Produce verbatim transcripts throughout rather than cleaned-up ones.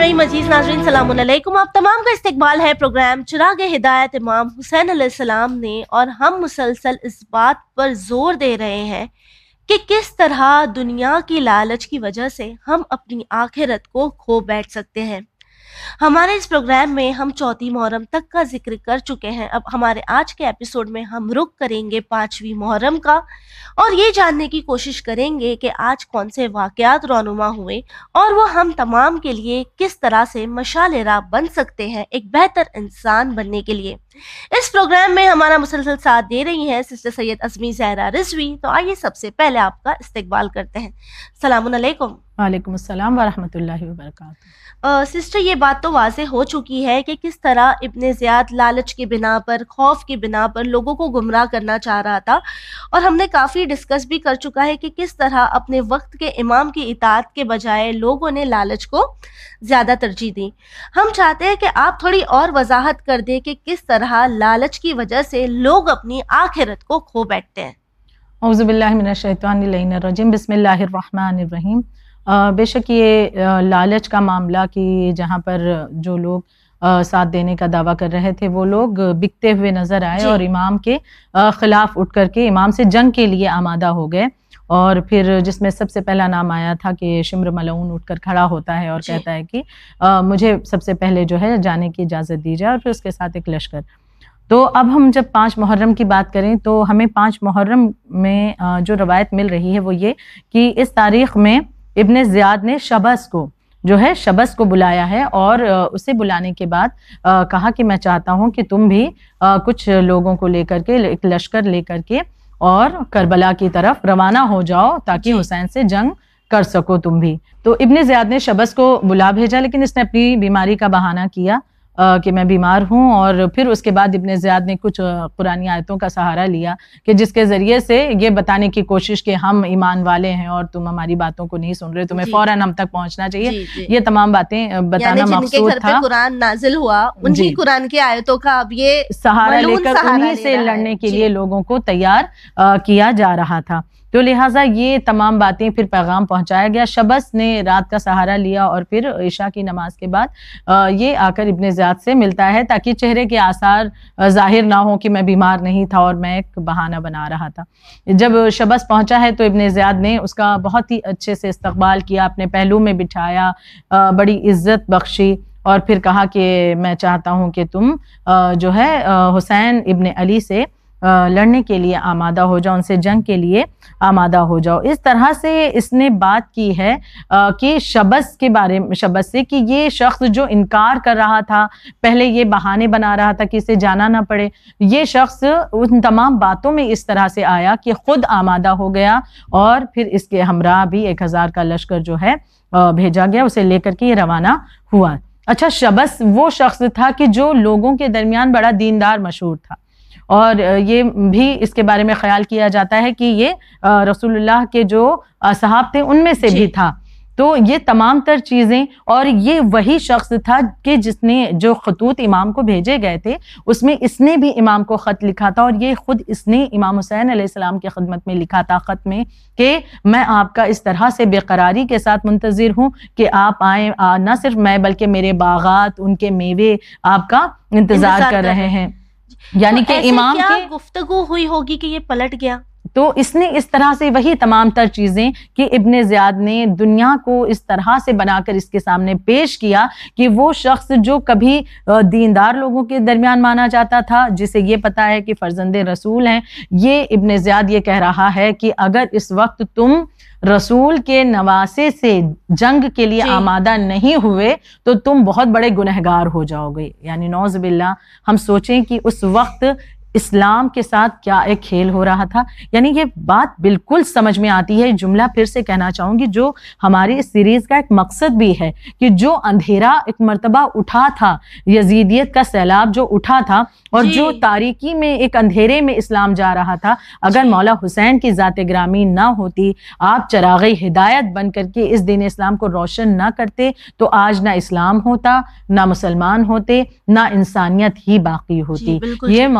الرحیم عزیز ناظرین سلام علیکم. آپ تمام کا استقبال ہے پروگرام چراغ ہدایت امام حسین علیہ السلام نے, اور ہم مسلسل اس بات پر زور دے رہے ہیں کہ کس طرح دنیا کی لالچ کی وجہ سے ہم اپنی آخرت کو کھو بیٹھ سکتے ہیں. ہمارے اس پروگرام میں ہم چوتھی محرم تک کا ذکر کر چکے ہیں. اب ہمارے آج کے ایپیسوڈ میں ہم رخ کریں گے پانچویں محرم کا, اور یہ جاننے کی کوشش کریں گے کہ آج کون سے واقعات رونما ہوئے اور وہ ہم تمام کے لیے کس طرح سے مشعل راہ بن سکتے ہیں ایک بہتر انسان بننے کے لیے. اس پروگرام میں ہمارا مسلسل ساتھ دے رہی ہیں سسٹر سید ازمی زہرا رضوی. تو آئیے سب سے پہلے آپ کا استقبال کرتے ہیں. السلام علیکم. وعلیکم السلام ورحمۃ اللہ وبرکاتہ. سسٹر, یہ بات تو واضح ہو چکی ہے کہ کس طرح ابن زیاد لالچ کی بنا پر, خوف کی بنا پر لوگوں کو گمراہ کرنا چاہ رہا تھا, اور ہم نے کافی ڈسکس بھی کر چکا ہے کہ کس طرح اپنے وقت کے امام کی اطاعت کے بجائے لوگوں نے لالچ کو زیادہ ترجیح دی. ہم چاہتے ہیں کہ آپ تھوڑی اور وضاحت کر دیں کہ کس طرح لالچ کی وجہ سے لوگ اپنی آخرت کو کھو بیٹھتے ہیں. اعوذ باللہ من الشیطان اللعین الرجیم. بسم اللہ الرحمن الرحیم. بے شک یہ لالچ کا معاملہ کہ جہاں پر جو لوگ ساتھ دینے کا دعویٰ کر رہے تھے وہ لوگ بکتے ہوئے نظر آئے جی. اور امام کے خلاف اٹھ کر کے امام سے جنگ کے لیے آمادہ ہو گئے, اور پھر جس میں سب سے پہلا نام آیا تھا کہ شمر ملعون اٹھ کر کھڑا ہوتا ہے اور جی. کہتا ہے کہ مجھے سب سے پہلے جو ہے جانے کی اجازت دی جائے, اور پھر اس کے ساتھ ایک لشکر. تو اب ہم جب پانچ محرم کی بات کریں تو ہمیں پانچ محرم میں جو روایت مل رہی ہے وہ یہ کہ اس تاریخ میں ابن زیاد نے شبس کو جو ہے شبس کو بلایا ہے, اور اسے بلانے کے بعد کہا کہ میں چاہتا ہوں کہ تم بھی کچھ لوگوں کو لے کر کے, ایک لشکر لے کر کے اور کربلا کی طرف روانہ ہو جاؤ تاکہ حسین سے جنگ کر سکو تم بھی. تو ابن زیاد نے شبس کو بلا بھیجا, لیکن اس نے اپنی بیماری کا بہانہ کیا کہ میں بیمار ہوں, اور پھر اس کے بعد ابن زیاد نے کچھ قرآنی آیتوں کا سہارا لیا کہ جس کے ذریعے سے یہ بتانے کی کوشش کہ ہم ایمان والے ہیں اور تم ہماری باتوں کو نہیں سن رہے, تمہیں جی. فوراً ہم تک پہنچنا چاہیے. جی, جی. یہ تمام باتیں بتانا یعنی مقصود تھا. جن کے گھر پہ قرآن نازل ہوا انہی جی. قرآن کی آیتوں کا اب یہ سہارا لے کر انہی سے لڑنے کے لیے لوگوں کو تیار کیا جا رہا تھا. تو لہٰذا یہ تمام باتیں پھر پیغام پہنچایا گیا. شبس نے رات کا سہارا لیا اور پھر عشاء کی نماز کے بعد یہ آ کر ابن زیاد سے ملتا ہے تاکہ چہرے کے آثار ظاہر نہ ہوں کہ میں بیمار نہیں تھا اور میں ایک بہانہ بنا رہا تھا. جب شبس پہنچا ہے تو ابن زیاد نے اس کا بہت ہی اچھے سے استقبال کیا, اپنے پہلو میں بٹھایا, بڑی عزت بخشی, اور پھر کہا کہ میں چاہتا ہوں کہ تم جو ہے حسین ابن علی سے لڑنے کے لیے آمادہ ہو جاؤ, ان سے جنگ کے لیے آمادہ ہو جاؤ. اس طرح سے اس نے بات کی ہے کہ شبس کے بارے میں, شبس سے, کہ یہ شخص جو انکار کر رہا تھا, پہلے یہ بہانے بنا رہا تھا کہ اسے جانا نہ پڑے, یہ شخص ان تمام باتوں میں اس طرح سے آیا کہ خود آمادہ ہو گیا, اور پھر اس کے ہمراہ بھی ایک ہزار کا لشکر جو ہے بھیجا گیا, اسے لے کر کے یہ روانہ ہوا. اچھا, شبس وہ شخص تھا کہ جو لوگوں کے درمیان بڑا دیندار مشہور تھا, اور یہ بھی اس کے بارے میں خیال کیا جاتا ہے کہ یہ رسول اللہ کے جو اصحاب تھے ان میں سے بھی تھا. تو یہ تمام تر چیزیں, اور یہ وہی شخص تھا کہ جس نے جو خطوط امام کو بھیجے گئے تھے اس میں اس نے بھی امام کو خط لکھا تھا, اور یہ خود اس نے امام حسین علیہ السلام کی خدمت میں لکھا تھا خط میں کہ میں آپ کا اس طرح سے بے قراری کے ساتھ منتظر ہوں کہ آپ آئیں, نہ صرف میں بلکہ میرے باغات, ان کے میوے آپ کا انتظار کر رہے ہیں. یعنی کہ امام کی گفتگو ہوئی ہوگی کہ یہ پلٹ گیا. تو اس نے اس طرح سے وہی تمام تر چیزیں کہ ابن زیاد نے دنیا کو اس طرح سے بنا کر اس کے سامنے پیش کیا کہ وہ شخص جو کبھی دیندار لوگوں کے درمیان مانا جاتا تھا, جسے یہ پتا ہے کہ فرزند رسول ہیں, یہ ابن زیاد یہ کہہ رہا ہے کہ اگر اس وقت تم رسول کے نواسے سے جنگ کے لیے جی. آمادہ نہیں ہوئے تو تم بہت بڑے گنہگار ہو جاؤ گے. یعنی نعوذ باللہ, ہم سوچیں کہ اس وقت اسلام کے ساتھ کیا ایک کھیل ہو رہا تھا. یعنی یہ بات بالکل سمجھ میں آتی ہے. جملہ پھر سے کہنا چاہوں گی جو ہماری اس سیریز کا ایک مقصد بھی ہے کہ جو اندھیرا ایک مرتبہ اٹھا تھا, یزیدیت کا سیلاب جو اٹھا تھا, اور جی. جو تاریکی میں ایک اندھیرے میں اسلام جا رہا تھا, اگر جی. مولا حسین کی ذات گرامی نہ ہوتی, آپ چراغ ہدایت بن کر کے اس دین اسلام کو روشن نہ کرتے, تو آج نہ اسلام ہوتا, نہ مسلمان ہوتے, نہ انسانیت ہی باقی ہوتی. جی, یہ مولا حسین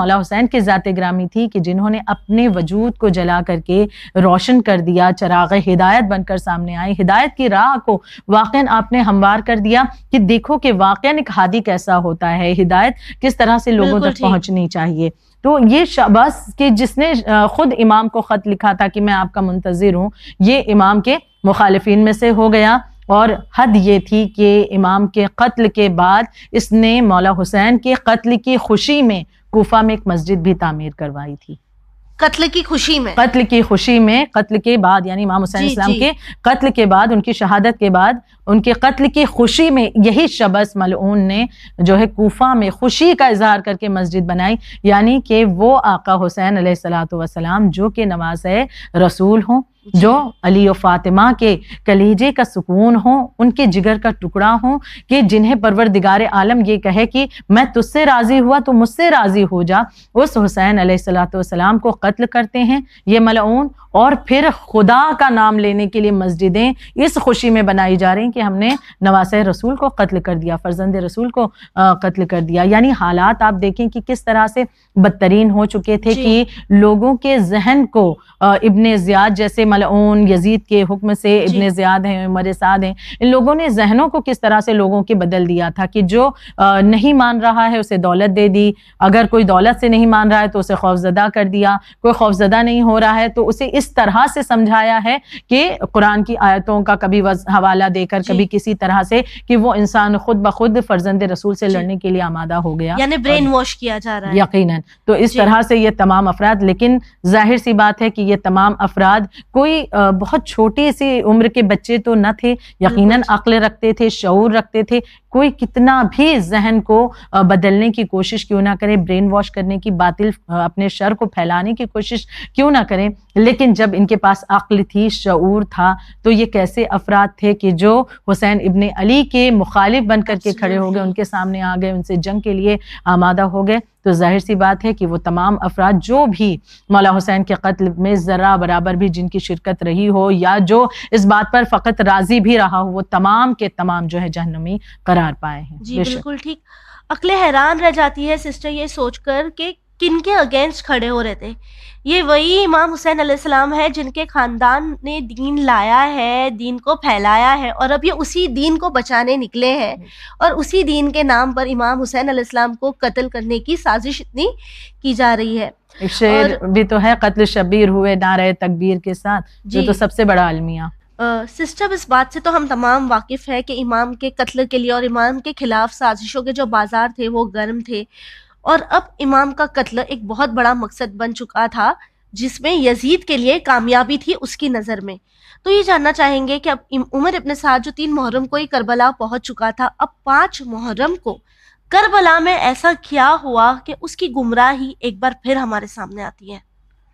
حسین کی ذات گرامی تھی کہ جنہوں نے اپنے وجود کو جلا کر کے روشن کر دیا، چراغ ہدایت بن کر سامنے آئے، ہدایت کی راہ کو واقعاً آپ نے ہموار کر دیا کہ دیکھو کہ واقعاً ایک ہادی کیسا ہوتا ہے، ہدایت کس طرح سے لوگوں تک پہنچنی چاہیے۔ تو یہ شاباش کہ جس نے خود امام کو خط لکھا تھا کہ میں آپ کا منتظر ہوں، یہ امام کے مخالفین میں سے ہو گیا۔ اور حد یہ تھی کہ امام کے قتل کے بعد اس نے مولا حسین کے قتل کی خوشی میں کوفہ میں ایک مسجد بھی تعمیر کروائی تھی۔ قتل کی خوشی میں قتل کی خوشی میں قتل کے بعد یعنی امام حسین اسلام کے قتل کے بعد، ان کی شہادت کے بعد، ان کے قتل کی خوشی میں یہی شبث ملعون نے جو ہے کوفہ میں خوشی کا اظہار کر کے مسجد بنائی، یعنی کہ وہ آقا حسین علیہ الصلوۃ والسلام جو کہ نواسہ رسول ہوں، جو علی و فاطمہ کے کلیجے کا سکون ہوں، ان کے جگر کا ٹکڑا ہوں، کہ جنہیں پروردگار عالم یہ کہے کہ میں تجھ سے راضی ہوا تو مجھ سے راضی ہو جا، اس حسین علیہ الصلوۃ والسلام کو قتل کرتے ہیں یہ ملعون، اور پھر خدا کا نام لینے کے لیے مسجدیں اس خوشی میں بنائی جا رہی ہیں کہ ہم نے نواسہ رسول کو قتل کر دیا، فرزند رسول کو قتل کر دیا۔ یعنی حالات آپ دیکھیں کہ کس طرح سے بدترین ہو چکے تھے کہ لوگوں کے ذہن کو ابن زیاد جیسے ملعون یزید کے حکم سے، ابن زیاد ہیں، عمر سعد ہیں، ان لوگوں نے ذہنوں کو کس طرح سے لوگوں کے بدل دیا تھا کہ جو نہیں مان رہا ہے اسے دولت دے دی، اگر کوئی دولت سے نہیں مان رہا ہے تو اسے خوفزدہ کر دیا، کوئی خوفزدہ نہیں ہو رہا ہے تو اسے اس طرح سے سمجھایا ہے کہ قرآن کی آیتوں کا کبھی حوالہ دے کر، کبھی کسی طرح سے، کہ وہ انسان خود بخود فرزند رسول سے لڑنے کے لیے آمادہ ہو گیا، یعنی برین واش کیا جا رہا ہے یقیناً۔ تو اس طرح سے یہ تمام افراد، لیکن ظاہر سی بات ہے کہ یہ تمام افراد کوئی بہت چھوٹی سی عمر کے بچے تو نہ تھے، یقیناً عقل رکھتے تھے، شعور رکھتے تھے، کوئی کتنا بھی ذہن کو بدلنے کی کوشش کیوں نہ کرے، برین واش کرنے کی، باطل اپنے شر کو پھیلانے کی کوشش کیوں نہ کریں، لیکن جب ان کے پاس عقل تھی، شعور تھا، تو یہ کیسے افراد تھے کہ جو حسین ابن علی کے مخالف بن کر کے کھڑے ہو گئے، ان کے سامنے آ گئے، ان سے جنگ کے لیے آمادہ ہو گئے۔ تو ظاہر سی بات ہے کہ وہ تمام افراد جو بھی مولا حسین کے قتل میں ذرہ برابر بھی جن کی شرکت رہی ہو، یا جو اس بات پر فقط راضی بھی رہا ہو، وہ تمام کے تمام جو ہے جہنمی قرار پائے ہیں۔ جی بالکل ٹھیک۔ عقلیں حیران رہ جاتی ہے سسٹر یہ سوچ کر کہ کن کے اگینسٹ کھڑے ہو رہے تھے۔ یہ وہی امام حسین علیہ السلام ہے جن کے خاندان نے دین لایا ہے، دین کو پھیلایا ہے، اور اب یہ اسی دین کو بچانے نکلے ہیں، اور اسی دین کے نام پر امام حسین علیہ السلام کو قتل کرنے کی سازش اتنی کی جا رہی ہے۔ ایک شعر بھی تو ہے، قتل شبیر ہوئے نعرہ تکبیر کے ساتھ، جو تو سب سے بڑا المیہ۔ سسٹر اس بات سے تو ہم تمام واقف ہیں کہ امام کے قتل کے لیے اور امام کے خلاف سازشوں کے جو بازار تھے وہ گرم تھے، اور اب امام کا قتل ایک بہت بڑا مقصد بن چکا تھا جس میں یزید کے لیے کامیابی تھی اس کی نظر میں۔ تو یہ جاننا چاہیں گے کہ اب عمر ابن سعد جو تین محرم کو ہی کربلا پہنچ چکا تھا، اب پانچ محرم کو کربلا میں ایسا کیا ہوا کہ اس کی گمراہی ایک بار پھر ہمارے سامنے آتی ہے؟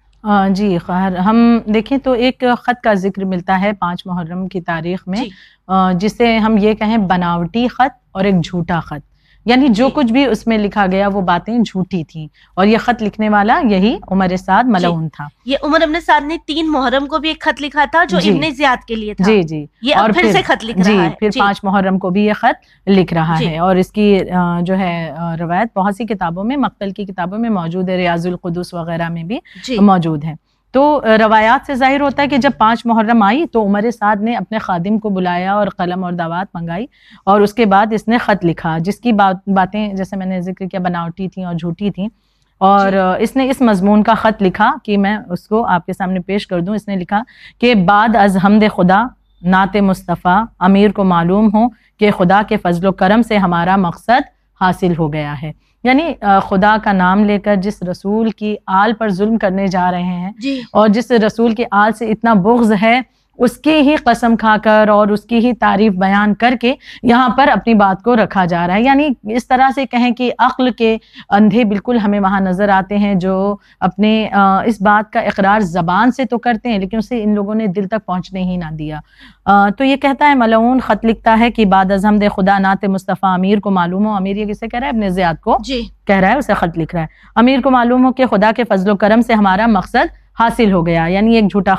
جی خیر، ہم دیکھیں تو ایک خط کا ذکر ملتا ہے پانچ محرم کی تاریخ میں، جسے ہم یہ کہیں بناوٹی خط اور ایک جھوٹا خط، یعنی جو کچھ بھی اس میں لکھا گیا وہ باتیں جھوٹی تھیں، اور یہ خط لکھنے والا یہی عمر سعد ملعون تھا۔ یہ عمر ابن سعد نے تین محرم کو بھی ایک خط لکھا تھا جو ابن زیاد کے لیے تھا، جی جی یہ اب پھر سے خط لکھ رہا ہے، پھر پانچ محرم کو بھی یہ خط لکھ رہا ہے، اور اس کی جو ہے روایت بہت سی کتابوں میں، مقتل کی کتابوں میں موجود ہے، ریاض القدس وغیرہ میں بھی موجود ہے۔ تو روایات سے ظاہر ہوتا ہے کہ جب پانچ محرم آئی تو عمر سعد نے اپنے خادم کو بلایا اور قلم اور دعوات منگائی، اور اس کے بعد اس نے خط لکھا جس کی باتیں جیسے میں نے ذکر کیا بناوٹی تھیں اور جھوٹی تھیں، اور اس نے اس مضمون کا خط لکھا کہ میں اس کو آپ کے سامنے پیش کر دوں۔ اس نے لکھا کہ بعد از حمد خدا نعت مصطفیٰ امیر کو معلوم ہو کہ خدا کے فضل و کرم سے ہمارا مقصد حاصل ہو گیا ہے، یعنی خدا کا نام لے کر جس رسول کی آل پر ظلم کرنے جا رہے ہیں، اور جس رسول کی آل سے اتنا بغض ہے، اس کی ہی قسم کھا کر اور اس کی ہی تعریف بیان کر کے یہاں پر اپنی بات کو رکھا جا رہا ہے۔ یعنی اس طرح سے کہیں کہ عقل کے اندھے بالکل ہمیں وہاں نظر آتے ہیں، جو اپنے اس بات کا اقرار زبان سے تو کرتے ہیں لیکن اسے ان لوگوں نے دل تک پہنچنے ہی نہ دیا۔ تو یہ کہتا ہے ملعون، خط لکھتا ہے کہ بعد از حمد خدا نعت مصطفیٰ امیر کو معلوم ہو، امیر یہ کسے کہہ رہا ہے؟ ابن زیاد کو کہہ رہا ہے، اسے خط لکھ رہا ہے، امیر کو معلوم ہو کہ خدا کے فضل و کرم سے ہمارا مقصد حاصل ہو گیا، یعنی ایک جھوٹا خط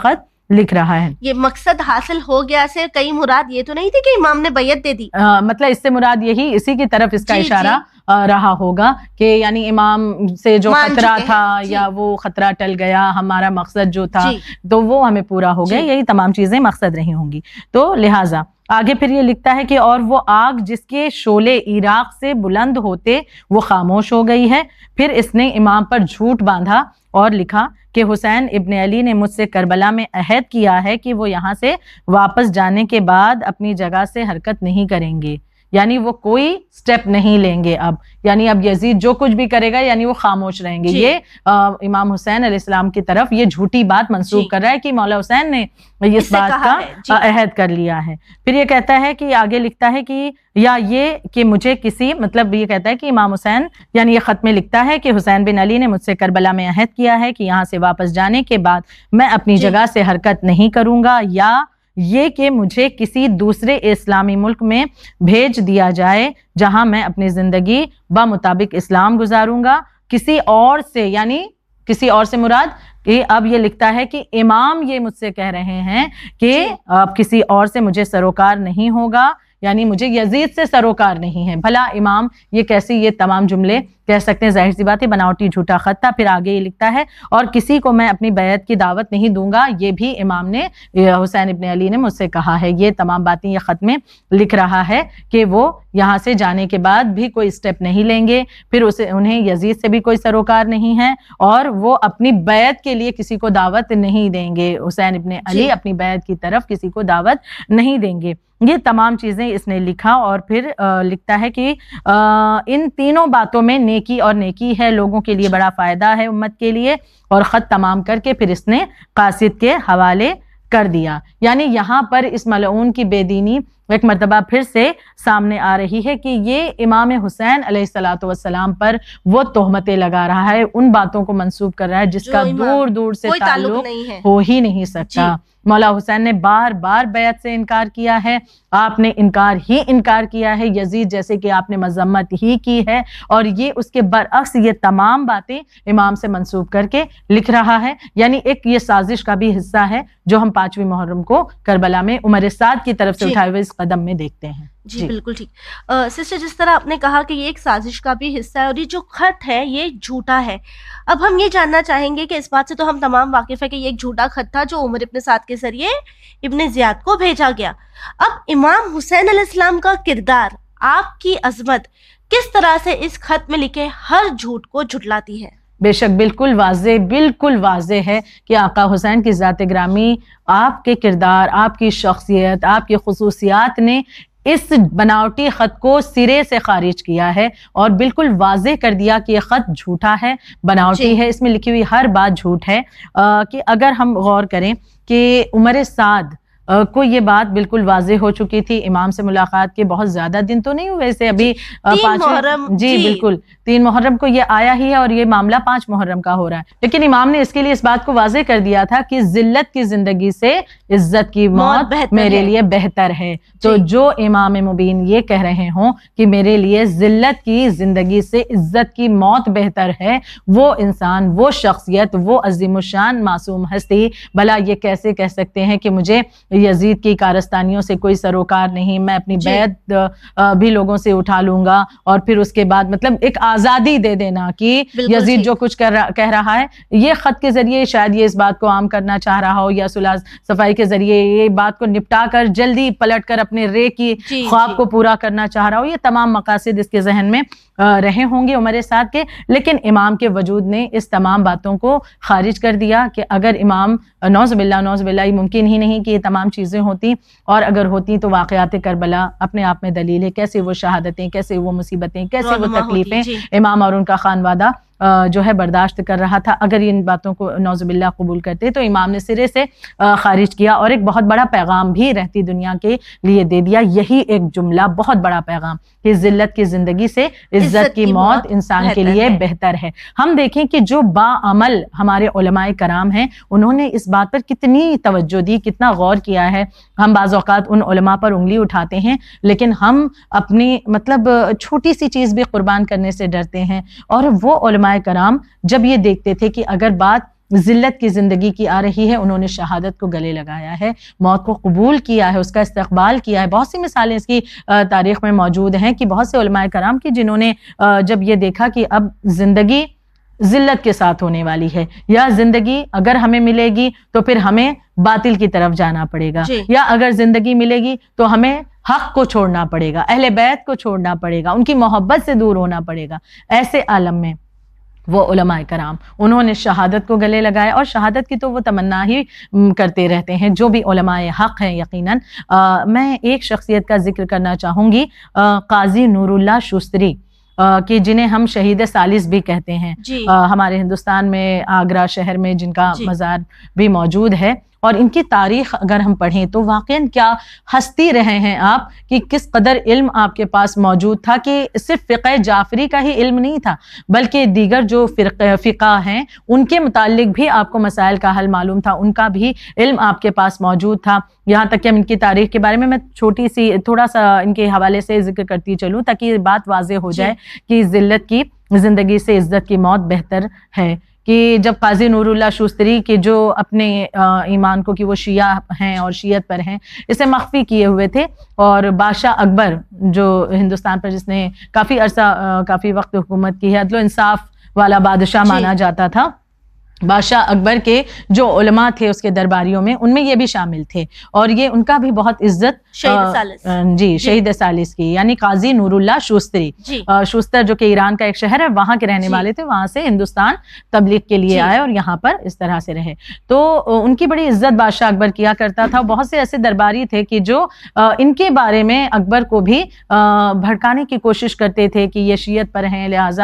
لکھ رہا ہے. یہ مقصد حاصل ہو گیا سے کئی مراد یہ تو نہیں تھی کہ امام نے بیعت دے دی, آ, مطلب اس سے مراد یہی اسی کی طرف اس کا جی اشارہ جی. رہا ہوگا کہ یعنی امام سے جو خطرہ تھا جی. یا وہ خطرہ ٹل گیا, ہمارا مقصد جو تھا جی. تو وہ ہمیں پورا ہو گیا, جی. یہی تمام چیزیں مقصد رہی ہوں گی. تو لہٰذا آگے پھر یہ لکھتا ہے کہ اور وہ آگ جس کے شعلے عراق سے بلند ہوتے وہ خاموش ہو گئی ہے. پھر اس نے امام پر جھوٹ باندھا اور لکھا کہ حسین ابن علی نے مجھ سے کربلا میں عہد کیا ہے کہ وہ یہاں سے واپس جانے کے بعد اپنی جگہ سے حرکت نہیں کریں گے, یعنی وہ کوئی سٹیپ نہیں لیں گے اب, یعنی اب یزید جو کچھ بھی کرے گا یعنی وہ خاموش رہیں گے. جی. یہ امام حسین علیہ السلام کی طرف یہ جھوٹی بات منسوخ جی. کر رہا ہے کہ مولا حسین نے اس بات کا جی. عہد کر لیا ہے. پھر یہ کہتا ہے کہ آگے لکھتا ہے کہ یا یہ کہ مجھے کسی مطلب یہ کہتا ہے کہ امام حسین یعنی یہ خط میں لکھتا ہے کہ حسین بن علی نے مجھ سے کربلا میں عہد کیا ہے کہ یہاں سے واپس جانے کے بعد میں اپنی جی. جگہ سے حرکت نہیں کروں گا, یا یہ کہ مجھے کسی دوسرے اسلامی ملک میں بھیج دیا جائے جہاں میں اپنی زندگی بمطابق اسلام گزاروں گا. کسی اور سے یعنی کسی اور سے مراد کہ اب یہ لکھتا ہے کہ امام یہ مجھ سے کہہ رہے ہیں کہ اب کسی اور سے مجھے سروکار نہیں ہوگا, یعنی مجھے یزید سے سروکار نہیں ہے. بھلا امام یہ کیسے یہ تمام جملے کہہ سکتے ہیں؟ ظاہر سی بات ہے بناوٹی جھوٹا خط تھا. پھر آگے یہ لکھتا ہے اور کسی کو میں اپنی بیعت کی دعوت نہیں دوں گا, یہ بھی امام نے حسین ابن علی نے مجھ سے کہا ہے. یہ تمام باتیں یہ خط میں لکھ رہا ہے کہ وہ یہاں سے جانے کے بعد بھی کوئی سٹیپ نہیں لیں گے, پھر اسے انہیں یزید سے بھی کوئی سروکار نہیں ہے, اور وہ اپنی بیعت کے لیے کسی کو دعوت نہیں دیں گے. حسین ابن علی جی. اپنی بیعت کی طرف کسی کو دعوت نہیں دیں گے. یہ تمام چیزیں اس نے لکھا اور پھر لکھتا ہے کہ ان تینوں باتوں میں نیکی اور نیکی ہے, لوگوں کے لیے بڑا فائدہ ہے امت کے لیے. اور خط تمام کر کے پھر اس نے قاصد کے حوالے کر دیا. یعنی یہاں پر اس ملعون کی بے دینی ایک مرتبہ پھر سے سامنے آ رہی ہے کہ یہ امام حسین علیہ الصلوۃ والسلام پر وہ تہمتیں لگا رہا ہے, ان باتوں کو منسوب کر رہا ہے جس کا دور دور سے تعلق ہو ہی نہیں سکتا. مولا حسین نے بار بار بیعت سے انکار کیا ہے, آپ نے انکار ہی انکار کیا ہے, یزید جیسے کہ آپ نے مذمت ہی کی ہے, اور یہ اس کے برعکس یہ تمام باتیں امام سے منسوب کر کے لکھ رہا ہے. یعنی ایک یہ سازش کا بھی حصہ ہے جو ہم پانچویں محرم کو کربلا میں عمر سعد کی طرف سے اٹھائے ہوئے اس قدم میں دیکھتے ہیں. جی, جی بالکل ٹھیک. سسٹر جس طرح آپ نے کہا کہ یہ ایک سازش کا بھی حصہ ہے اور یہ جو خط ہے یہ جھوٹا ہے, اب ہم یہ جاننا چاہیں گے کہ اس بات سے تو ہم تمام واقف ہے کہ یہ ایک جھوٹا خط تھا جو عمر ابن سعد کے ذریعے ابن زیاد کو بھیجا گیا. اب امام حسین علیہ السلام کا کردار, آپ کی عظمت کس طرح سے اس خط میں لکھے ہر جھوٹ کو جھٹلاتی ہے؟ بے شک بالکل واضح بالکل واضح ہے کہ آقا حسین کی ذات گرامی, آپ کے کردار, آپ کی شخصیت, آپ کی خصوصیات نے اس بناوٹی خط کو سرے سے خارج کیا ہے اور بالکل واضح کر دیا کہ یہ خط جھوٹا ہے, بناوٹی جی. ہے, اس میں لکھی ہوئی ہر بات جھوٹ ہے. کہ اگر ہم غور کریں کہ عمر سعد کو یہ بات بالکل واضح ہو چکی تھی, امام سے ملاقات کے بہت زیادہ دن تو نہیں ہوئے سے ابھی پانچ محرم, جی بالکل تین محرم کو یہ آیا ہی ہے اور یہ معاملہ پانچ محرم کا ہو رہا ہے, لیکن امام نے اس کے لیے اس بات کو واضح کر دیا تھا کہ ذلت کی زندگی سے عزت کی موت میرے لیے بہتر ہے. تو جو امام مبین یہ کہہ رہے ہوں کہ میرے لیے ذلت کی زندگی سے عزت کی موت بہتر ہے, وہ انسان, وہ شخصیت, وہ عظیم الشان معصوم ہستی بھلا یہ کیسے کہہ سکتے ہیں کہ مجھے یزید کی کارستانیوں سے کوئی سروکار نہیں, میں اپنی بیعت بھی لوگوں سے اٹھا لوں گا, اور پھر اس کے بعد مطلب ایک آزادی دے دینا کہ یزید جو کچھ کہہ رہا ہے, یہ خط کے ذریعے شاید یہ اس بات کو عام کرنا چاہ رہا ہو یا صلح صفائی کے ذریعے یہ بات کو نپٹا کر جلدی پلٹ کر اپنے رے کی خواب کو پورا کرنا چاہ رہا ہو. یہ تمام مقاصد اس کے ذہن میں رہے ہوں گے عمر سعد کے, لیکن امام کے وجود نے اس تمام باتوں کو خارج کر دیا کہ اگر امام نعوذ باللہ نعوذ باللہ یہ ممکن ہی نہیں کہ یہ تمام چیزیں ہوتی, اور اگر ہوتی تو واقعات کربلا اپنے آپ میں دلیل ہے, کیسے وہ شہادتیں, کیسے وہ مصیبتیں, کیسے وہ تکلیفیں امام اور ان کا خانوادہ جو ہے برداشت کر رہا تھا. اگر ان باتوں کو نعوذ باللہ قبول کرتے تو امام نے سرے سے خارج کیا اور ایک بہت بڑا پیغام بھی رہتی دنیا کے لیے دے دیا. یہی ایک جملہ بہت بڑا پیغام کہ ذلت کی زندگی سے عزت کی موت انسان کے لیے بہتر ہے. ہم دیکھیں کہ جو باعمل ہمارے علماء کرام ہیں انہوں نے اس بات پر کتنی توجہ دی, کتنا غور کیا ہے. ہم بعض اوقات ان علماء پر انگلی اٹھاتے ہیں لیکن ہم اپنی مطلب چھوٹی سی چیز بھی قربان کرنے سے ڈرتے ہیں, اور وہ علماء کرام جب یہ دیکھتے تھے کہ اگر بات ذلت کی زندگی کی آ رہی ہے، انہوں نے شہادت کو گلے لگایا ہے، موت کو قبول کیا ہے، اس کا استقبال کیا ہے۔ بہت سی مثالیں اس کی تاریخ میں موجود ہیں کہ بہت سے علماء کرام کی جنہوں نے جب یہ دیکھا کہ اب زندگی ذلت کے ساتھ ہونے والی ہے، یا زندگی اگر ہمیں ملے گی تو پھر ہمیں باطل کی طرف جانا پڑے گا، جی. یا اگر زندگی ملے گی تو ہمیں حق کو چھوڑنا پڑے گا، اہل بیت کو چھوڑنا پڑے گا، ان کی محبت سے دور ہونا پڑے گا، ایسے عالم میں وہ علماء کرام انہوں نے شہادت کو گلے لگایا، اور شہادت کی تو وہ تمنا ہی کرتے رہتے ہیں جو بھی علماء حق ہیں۔ یقیناً میں ایک شخصیت کا ذکر کرنا چاہوں گی، قاضی نور اللہ شوستری، کہ جنہیں ہم شہید ثالث بھی کہتے ہیں، جی. ہمارے ہندوستان میں آگرہ شہر میں جن کا جی. مزار بھی موجود ہے، اور ان کی تاریخ اگر ہم پڑھیں تو واقعاً کیا ہستی رہے ہیں آپ، کہ کس قدر علم آپ کے پاس موجود تھا، کہ صرف فقہ جعفری کا ہی علم نہیں تھا بلکہ دیگر جو فرقہ فقہ ہیں ان کے متعلق بھی آپ کو مسائل کا حل معلوم تھا، ان کا بھی علم آپ کے پاس موجود تھا۔ یہاں تک کہ ہم ان کی تاریخ کے بارے میں میں چھوٹی سی تھوڑا سا ان کے حوالے سے ذکر کرتی چلوں تاکہ یہ بات واضح ہو جائے کہ ذلت کی زندگی سے عزت کی موت بہتر ہے۔ کہ جب قاضی نور اللہ شوستری کے جو اپنے ایمان کو کہ وہ شیعہ ہیں اور شیعت پر ہیں اسے مخفی کیے ہوئے تھے، اور بادشاہ اکبر جو ہندوستان پر جس نے کافی عرصہ کافی وقت حکومت کی ہے، عدل و انصاف والا بادشاہ مانا جاتا تھا، بادشاہ اکبر کے جو علماء تھے اس کے درباریوں میں ان میں یہ بھی شامل تھے، اور یہ ان کا بھی بہت عزت شہید ثالث جی شہید ثالث کی، یعنی قاضی نور اللہ شوستری۔ شوستر جو کہ ایران کا ایک شہر ہے وہاں کے رہنے والے تھے، وہاں سے ہندوستان تبلیغ کے لیے آئے اور یہاں پر اس طرح سے رہے، تو ان کی بڑی عزت بادشاہ اکبر کیا کرتا تھا۔ بہت سے ایسے درباری تھے کہ جو ان کے بارے میں اکبر کو بھی بھڑکانے کی کوشش کرتے تھے کہ یہ شیعت پر ہیں، لہٰذا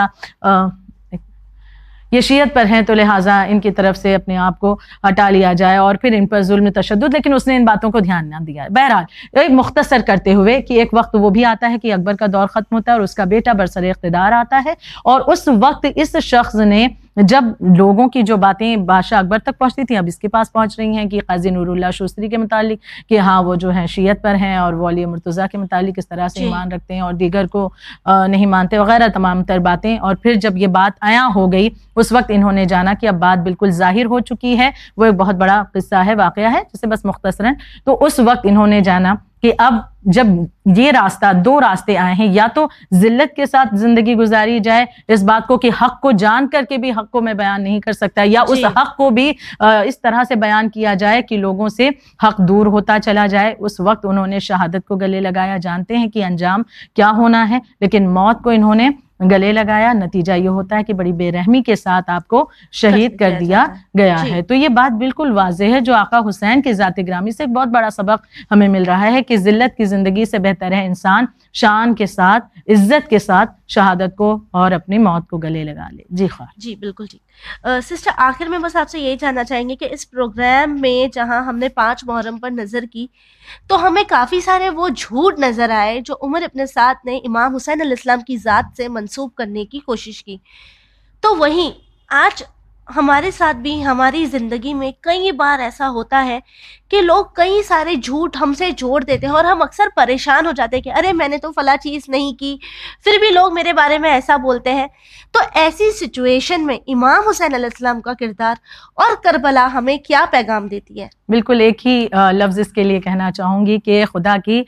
یہ شیعت پر ہیں تو لہٰذا ان کی طرف سے اپنے آپ کو ہٹا لیا جائے اور پھر ان پر ظلم تشدد، لیکن اس نے ان باتوں کو دھیان نہ دیا۔ بہرحال ایک مختصر کرتے ہوئے کہ ایک وقت وہ بھی آتا ہے کہ اکبر کا دور ختم ہوتا ہے اور اس کا بیٹا برسر اقتدار آتا ہے، اور اس وقت اس شخص نے جب لوگوں کی جو باتیں بادشاہ اکبر تک پہنچتی تھیں اب اس کے پاس پہنچ رہی ہیں کہ قاضی نور اللہ شوستری کے متعلق کہ ہاں وہ جو ہیں شیعت پر ہیں اور وہ علی مرتضیٰ کے متعلق اس طرح سے ایمان رکھتے ہیں اور دیگر کو نہیں مانتے وغیرہ تمام تر باتیں، اور پھر جب یہ بات عیاں ہو گئی اس وقت انہوں نے جانا کہ اب بات بالکل ظاہر ہو چکی ہے، وہ ایک بہت بڑا قصہ ہے، واقعہ ہے جسے بس مختصراً، تو اس وقت انہوں نے جانا کہ اب جب یہ راستہ دو راستے آئے ہیں، یا تو ذلت کے ساتھ زندگی گزاری جائے اس بات کو کہ حق کو جان کر کے بھی حق کو میں بیان نہیں کر سکتا، یا اس حق کو بھی اس طرح سے بیان کیا جائے کہ لوگوں سے حق دور ہوتا چلا جائے۔ اس وقت انہوں نے شہادت کو گلے لگایا، جانتے ہیں کہ انجام کیا ہونا ہے لیکن موت کو انہوں نے گلے لگایا، نتیجہ یہ ہوتا ہے کہ بڑی بے رحمی کے ساتھ آپ کو شہید کر دیا گیا ہے۔ تو یہ بات بالکل واضح ہے جو آقا حسین کی ذات گرامی سے ایک بہت بڑا سبق ہمیں مل رہا ہے کہ ذلت کی زندگی سے بہتر ہے انسان شان کے ساتھ عزت کے ساتھ شہادت کو اور اپنی موت کو گلے لگا لے۔ جی خواہ جی بالکل جی سسٹر، آخر میں بس آپ سے یہی جاننا چاہیں گے کہ اس پروگرام میں جہاں ہم نے پانچ محرم پر نظر کی تو ہمیں کافی سارے وہ جھوٹ نظر آئے جو عمر ابن سعد نے امام حسین علیہ السلام کی ذات سے منسوب کرنے کی کوشش کی، تو وہیں آج ہمارے ساتھ بھی ہماری زندگی میں کئی بار ایسا ہوتا ہے کہ لوگ کئی سارے جھوٹ ہم سے جوڑ دیتے ہیں اور ہم اکثر پریشان ہو جاتے ہیں کہ ارے میں نے تو فلاں چیز نہیں کی، پھر بھی لوگ میرے بارے میں ایسا بولتے ہیں۔ تو ایسی سچویشن میں امام حسین علیہ السلام کا کردار اور کربلا ہمیں کیا پیغام دیتی ہے؟ بالکل ایک ہی لفظ اس کے لیے کہنا چاہوں گی کہ خدا کی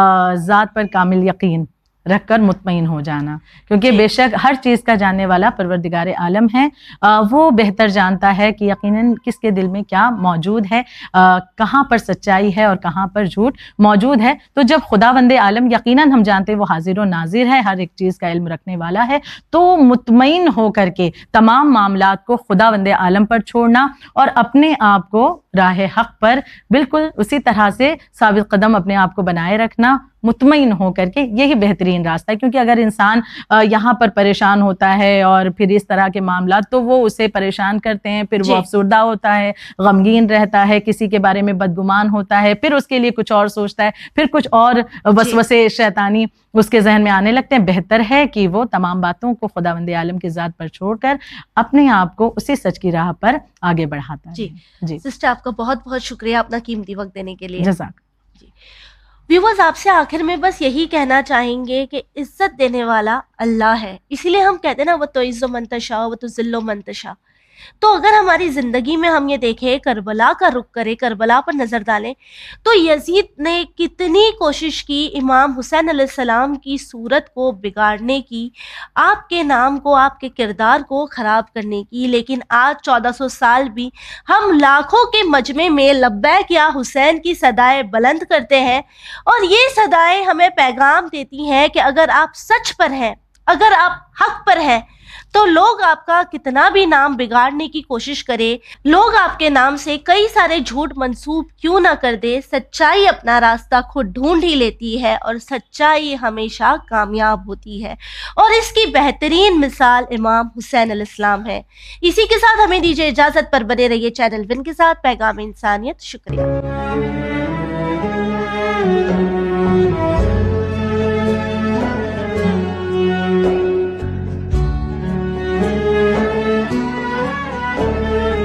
ذات پر کامل یقین رکھ کر مطمئن ہو جانا، کیونکہ بے شک ہر چیز کا جاننے والا پروردگار عالم ہے، وہ بہتر جانتا ہے کہ یقیناً کس کے دل میں کیا موجود ہے، کہاں پر سچائی ہے اور کہاں پر جھوٹ موجود ہے۔ تو جب خداوند عالم یقیناً ہم جانتے ہیں وہ حاضر و ناظر ہے، ہر ایک چیز کا علم رکھنے والا ہے، تو مطمئن ہو کر کے تمام معاملات کو خداوند عالم پر چھوڑنا اور اپنے آپ کو راہ حق پر بالکل اسی طرح سے ثابت قدم اپنے آپ کو بنائے رکھنا، مطمئن ہو کر کے، یہی بہترین راستہ ہے۔ کیونکہ اگر انسان یہاں پر پریشان ہوتا ہے اور پھر اس طرح کے معاملات تو وہ اسے پریشان کرتے ہیں، پھر وہ افسردہ ہوتا ہے، غمگین رہتا ہے، کسی کے بارے میں بدگمان ہوتا ہے، پھر اس کے لیے کچھ اور سوچتا ہے، پھر کچھ اور وسوسے شیطانی اس کے ذہن میں آنے لگتے ہیں۔ بہتر ہے کہ وہ تمام باتوں کو خداوند عالم کی ذات پر چھوڑ کر اپنے آپ کو اسی سچ کی راہ پر آگے بڑھاتا ہے۔ جی جی سسٹر، آپ کا بہت بہت شکریہ اپنا قیمتی وقت دینے کے لیے۔ جزاک۔ ویورز، آپ سے آخر میں بس یہی کہنا چاہیں گے کہ عزت دینے والا اللہ ہے، اسی لیے ہم کہتے ہیں نا وہ تو عز و منتشا وہ تو ذل و منتشا، تو اگر ہماری زندگی میں ہم یہ دیکھیں، کربلا کا رخ کرے، کربلا پر نظر ڈالیں، تو یزید نے کتنی کوشش کی امام حسین علیہ السلام کی صورت کو بگاڑنے کی، آپ کے نام کو، آپ کے کردار کو خراب کرنے کی، لیکن آج چودہ سو سال بھی ہم لاکھوں کے مجمع میں لبیک یا حسین کی صدائیں بلند کرتے ہیں، اور یہ صدائیں ہمیں پیغام دیتی ہیں کہ اگر آپ سچ پر ہیں، اگر آپ حق پر ہیں، تو لوگ آپ کا کتنا بھی نام بگاڑنے کی کوشش کرے، لوگ آپ کے نام سے کئی سارے جھوٹ منسوب کیوں نہ کر دے، سچائی اپنا راستہ خود ڈھونڈ ہی لیتی ہے، اور سچائی ہمیشہ کامیاب ہوتی ہے، اور اس کی بہترین مثال امام حسین علیہ السلام ہے۔ اسی کے ساتھ ہمیں دیجیے اجازت، پر بنے رہیے چینل ون کے ساتھ۔ پیغام انسانیت، شکریہ۔